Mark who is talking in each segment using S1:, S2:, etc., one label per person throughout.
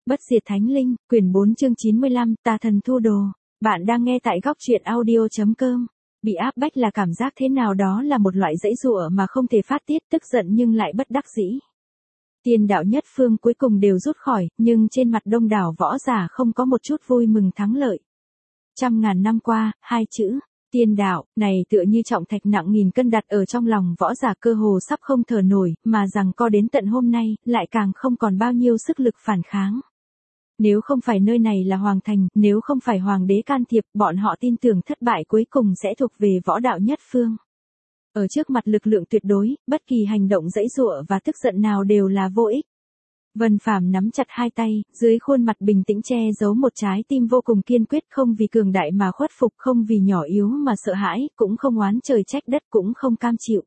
S1: Bất diệt thánh linh, quyển 4 chương 95, tà thần thu đồ. Bạn đang nghe tại góc truyện audio.com. Bị áp bách là cảm giác thế nào, đó là một loại giãy giụa mà không thể phát tiết, tức giận nhưng lại bất đắc dĩ. Tiên đạo nhất phương cuối cùng đều rút khỏi, nhưng trên mặt đông đảo võ giả không có một chút vui mừng thắng lợi. Trăm ngàn năm qua, hai chữ tiên đạo này tựa như trọng thạch nặng nghìn cân đặt ở trong lòng võ giả, cơ hồ sắp không thở nổi, mà rằng co đến tận hôm nay, lại càng không còn bao nhiêu sức lực phản kháng. Nếu không phải nơi này là hoàng thành, nếu không phải hoàng đế can thiệp, bọn họ tin tưởng thất bại cuối cùng sẽ thuộc về võ đạo nhất phương. Ở trước mặt lực lượng tuyệt đối, bất kỳ hành động giãy giụa và tức giận nào đều là vô ích. Vân Phàm nắm chặt hai tay, dưới khuôn mặt bình tĩnh che giấu một trái tim vô cùng kiên quyết, không vì cường đại mà khuất phục, không vì nhỏ yếu mà sợ hãi, cũng không oán trời trách đất, cũng không cam chịu.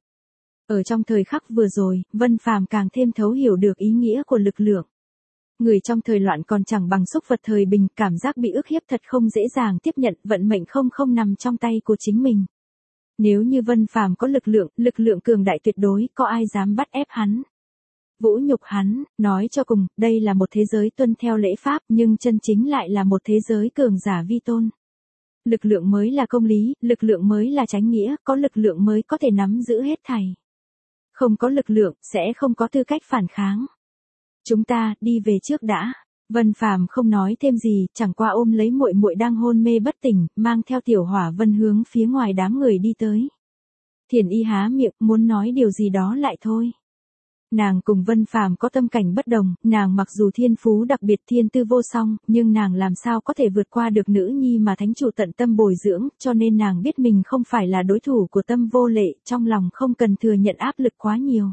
S1: Ở trong thời khắc vừa rồi, Vân Phàm càng thêm thấu hiểu được ý nghĩa của lực lượng. Người trong thời loạn còn chẳng bằng súc vật thời bình, cảm giác bị ức hiếp thật không dễ dàng tiếp nhận, vận mệnh không nằm trong tay của chính mình. Nếu như Vân Phàm có lực lượng cường đại tuyệt đối, có ai dám bắt ép hắn? Vũ nhục hắn, nói cho cùng, đây là một thế giới tuân theo lễ pháp, nhưng chân chính lại là một thế giới cường giả vi tôn. Lực lượng mới là công lý, lực lượng mới là chánh nghĩa, có lực lượng mới có thể nắm giữ hết thảy. Không có lực lượng, sẽ không có tư cách phản kháng. Chúng ta, đi về trước đã. Vân Phàm không nói thêm gì, chẳng qua ôm lấy muội muội đang hôn mê bất tỉnh, mang theo Tiểu Hỏa Vân hướng phía ngoài đám người đi tới. Thiền Y há miệng, muốn nói điều gì đó lại thôi. Nàng cùng Vân Phàm có tâm cảnh bất đồng, nàng mặc dù thiên phú đặc biệt, thiên tư vô song, nhưng nàng làm sao có thể vượt qua được nữ nhi mà thánh chủ tận tâm bồi dưỡng, cho nên nàng biết mình không phải là đối thủ của Tâm Vô Lệ, trong lòng không cần thừa nhận áp lực quá nhiều.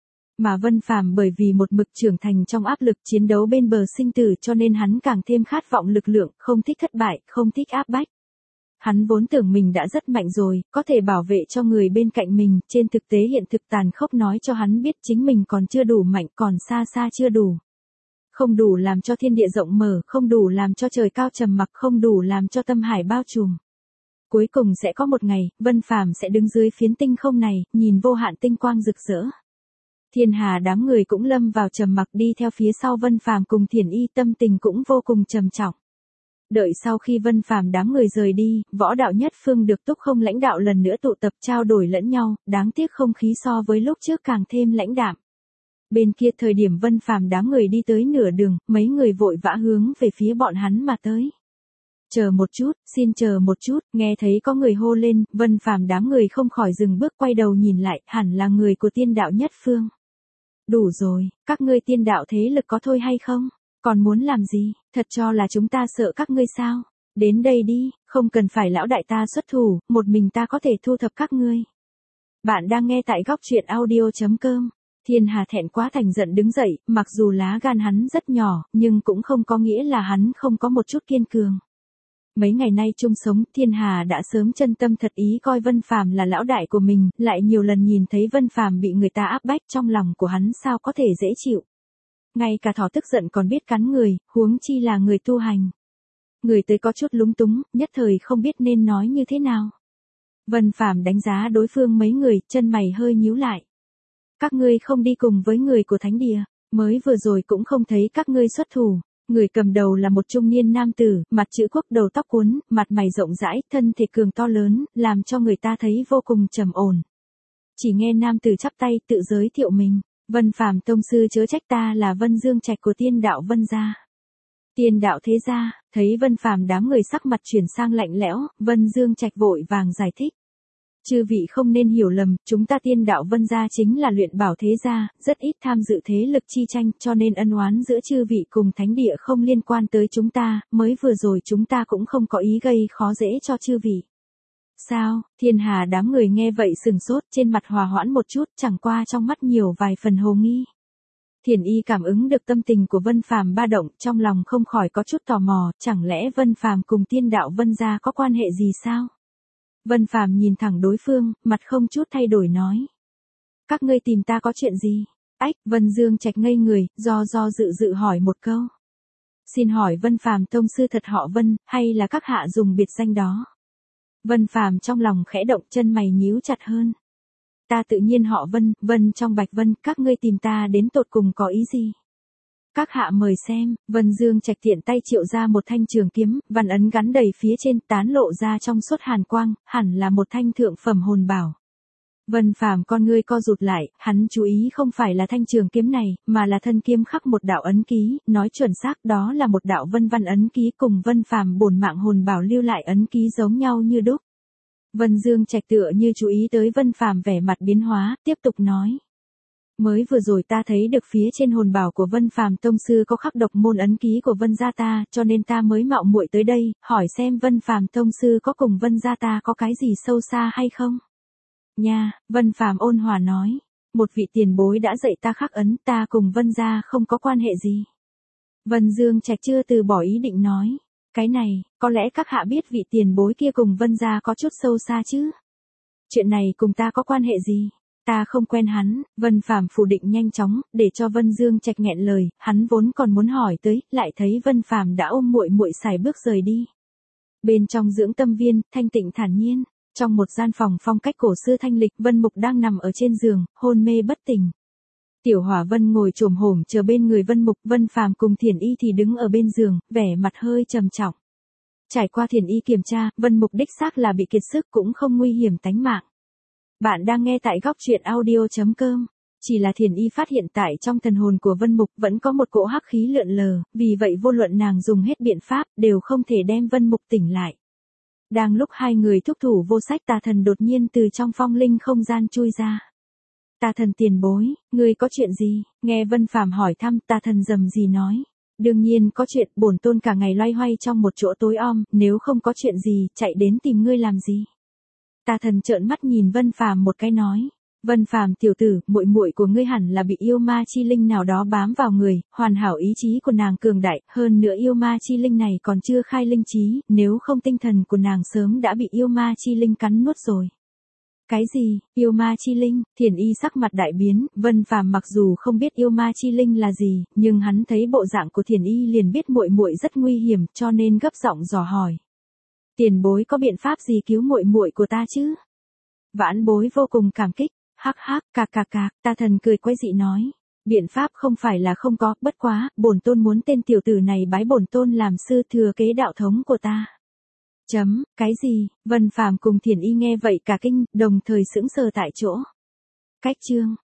S1: Mà Vân Phàm bởi vì một mực trưởng thành trong áp lực chiến đấu bên bờ sinh tử, cho nên hắn càng thêm khát vọng lực lượng, không thích thất bại, không thích áp bách. Hắn vốn tưởng mình đã rất mạnh rồi, có thể bảo vệ cho người bên cạnh mình, trên thực tế hiện thực tàn khốc nói cho hắn biết chính mình còn chưa đủ mạnh, còn xa chưa đủ. Không đủ làm cho thiên địa rộng mở, không đủ làm cho trời cao trầm mặc, không đủ làm cho tâm hải bao trùm. Cuối cùng sẽ có một ngày, Vân Phàm sẽ đứng dưới phiến tinh không này, nhìn vô hạn tinh quang rực rỡ. Thiên hà đám người cũng lâm vào trầm mặc, đi theo phía sau Vân Phàm cùng Thiền Y, tâm tình cũng vô cùng trầm trọng. Đợi sau khi Vân Phàm đám người rời đi, võ đạo nhất phương được Túc Không lãnh đạo lần nữa tụ tập trao đổi lẫn nhau, đáng tiếc không khí so với lúc trước càng thêm lãnh đạm. Bên kia thời điểm Vân Phàm đám người đi tới nửa đường, mấy người vội vã hướng về phía bọn hắn mà tới. Chờ một chút, xin chờ một chút, nghe thấy có người hô lên, Vân Phàm đám người không khỏi dừng bước quay đầu nhìn lại, hẳn là người của tiên đạo nhất phương. Đủ rồi, các ngươi tiên đạo thế lực có thôi hay không? Còn muốn làm gì, thật cho là chúng ta sợ các ngươi sao? Đến đây đi, không cần phải lão đại ta xuất thủ, một mình ta có thể thu thập các ngươi. Bạn đang nghe tại góc truyện audio.com. Thiên Hà thẹn quá thành giận đứng dậy, mặc dù lá gan hắn rất nhỏ, nhưng cũng không có nghĩa là hắn không có một chút kiên cường. Mấy ngày nay chung sống, Thiên Hà đã sớm chân tâm thật ý coi Vân Phàm là lão đại của mình, lại nhiều lần nhìn thấy Vân Phàm bị người ta áp bách, trong lòng của hắn sao có thể dễ chịu. Ngay cả thỏ tức giận còn biết cắn người, huống chi là người tu hành. Người tới có chút lúng túng, nhất thời không biết nên nói như thế nào. Vân Phàm đánh giá đối phương mấy người, chân mày hơi nhíu lại. Các ngươi không đi cùng với người của thánh địa, mới vừa rồi cũng không thấy các ngươi xuất thủ. Người cầm đầu là một trung niên nam tử, mặt chữ quốc, đầu tóc cuốn, mặt mày rộng rãi, thân thể cường to lớn, làm cho người ta thấy vô cùng trầm ổn. Chỉ nghe nam tử chắp tay tự giới thiệu mình. Vân Phàm tông sư chớ trách, ta là Vân Dương Trạch của tiên đạo Vân gia. Tiên đạo thế gia, thấy Vân Phàm đám người sắc mặt chuyển sang lạnh lẽo, Vân Dương Trạch vội vàng giải thích. Chư vị không nên hiểu lầm, chúng ta tiên đạo Vân gia chính là luyện bảo thế gia, rất ít tham dự thế lực chi tranh, cho nên ân oán giữa chư vị cùng thánh địa không liên quan tới chúng ta, mới vừa rồi chúng ta cũng không có ý gây khó dễ cho chư vị. Sao? Thiên Hà đám người nghe vậy sừng sốt, trên mặt hòa hoãn một chút, chẳng qua trong mắt nhiều vài phần hồ nghi. Thiền Y cảm ứng được tâm tình của Vân Phàm ba động, trong lòng không khỏi có chút tò mò, chẳng lẽ Vân Phàm cùng tiên đạo Vân gia có quan hệ gì sao? Vân Phàm nhìn thẳng đối phương, mặt không chút thay đổi nói. Các ngươi tìm ta có chuyện gì? Ách, Vân Dương Trạch ngây người, do dự hỏi một câu. Xin hỏi Vân Phàm tông sư thật họ Vân, hay là các hạ dùng biệt danh đó? Vân Phàm trong lòng khẽ động, chân mày nhíu chặt hơn. Ta tự nhiên họ Vân, Vân trong Bạch Vân, các ngươi tìm ta đến tột cùng có ý gì? Các hạ mời xem, Vân Dương Trạch tiện tay triệu ra một thanh trường kiếm, văn ấn gắn đầy phía trên tán lộ ra trong suốt hàn quang, hẳn là một thanh thượng phẩm hồn bảo. Vân Phàm con ngươi co rụt lại, hắn chú ý không phải là thanh trường kiếm này, mà là thân kiếm khắc một đạo ấn ký, nói chuẩn xác đó là một đạo vân văn ấn ký cùng Vân Phàm bổn mạng hồn bảo lưu lại ấn ký giống nhau như đúc. Vân Dương Trạch tựa như chú ý tới Vân Phàm vẻ mặt biến hóa, tiếp tục nói. Mới vừa rồi ta thấy được phía trên hồn bảo của Vân Phàm tông sư có khắc độc môn ấn ký của Vân gia ta, cho nên ta mới mạo muội tới đây, hỏi xem Vân Phàm tông sư có cùng Vân gia ta có cái gì sâu xa hay không? Nha, Vân Phàm ôn hòa nói, một vị tiền bối đã dạy ta khắc ấn, ta cùng Vân gia không có quan hệ gì. Vân Dương Trạch chưa từ bỏ ý định nói, cái này, có lẽ các hạ biết vị tiền bối kia cùng Vân gia có chút sâu xa chứ? Chuyện này cùng ta có quan hệ gì? Ta không quen hắn. Vân Phàm phủ định nhanh chóng, để cho Vân Dương Trạch nghẹn lời, hắn vốn còn muốn hỏi tới, lại thấy Vân Phàm đã ôm muội muội xài bước rời đi. Bên trong dưỡng tâm viên, thanh tịnh thản nhiên, trong một gian phòng phong cách cổ xưa thanh lịch, Vân Mục đang nằm ở trên giường, hôn mê bất tỉnh. Tiểu Hỏa Vân ngồi chồm hổm chờ bên người Vân Mục, Vân Phàm cùng Thiển Y thì đứng ở bên giường, vẻ mặt hơi trầm trọng. Trải qua Thiển Y kiểm tra, Vân Mục đích xác là bị kiệt sức cũng không nguy hiểm tánh mạng. Bạn đang nghe tại góc truyện audio.com. Chỉ là Thiển Y phát hiện tại trong thần hồn của Vân Mục vẫn có một cỗ hắc khí lượn lờ, vì vậy vô luận nàng dùng hết biện pháp, đều không thể đem Vân Mục tỉnh lại. Đang lúc hai người thúc thủ vô sách, Tà Thần đột nhiên từ trong phong linh không gian chui ra. Tà Thần tiền bối, ngươi có chuyện gì? Nghe Vân Phàm hỏi thăm, Tà Thần rầm rì nói. Đương nhiên có chuyện, bổn tôn cả ngày loay hoay trong một chỗ tối om, nếu không có chuyện gì, chạy đến tìm ngươi làm gì? Tà Thần trợn mắt nhìn Vân Phàm một cái nói. Vân Phàm tiểu tử, muội muội của ngươi hẳn là bị yêu ma chi linh nào đó bám vào người, hoàn hảo ý chí của nàng cường đại, hơn nữa yêu ma chi linh này còn chưa khai linh trí, nếu không tinh thần của nàng sớm đã bị yêu ma chi linh cắn nuốt rồi. Cái gì, yêu ma chi linh? Thiển Y sắc mặt đại biến, Vân Phàm mặc dù không biết yêu ma chi linh là gì, nhưng hắn thấy bộ dạng của Thiển Y liền biết muội muội rất nguy hiểm, cho nên gấp giọng dò hỏi. Tiền bối có biện pháp gì cứu muội muội của ta chứ? Vãn bối vô cùng cảm kích. Hắc hắc, cạc cạc cạc, Tà Thần cười quái dị nói. Biện pháp không phải là không có, bất quá, bổn tôn muốn tên tiểu tử này bái bổn tôn làm sư thừa kế đạo thống của ta. Cái gì? Vân Phàm cùng Thiển Y nghe vậy cả kinh, đồng thời sững sờ tại chỗ. Cách chương.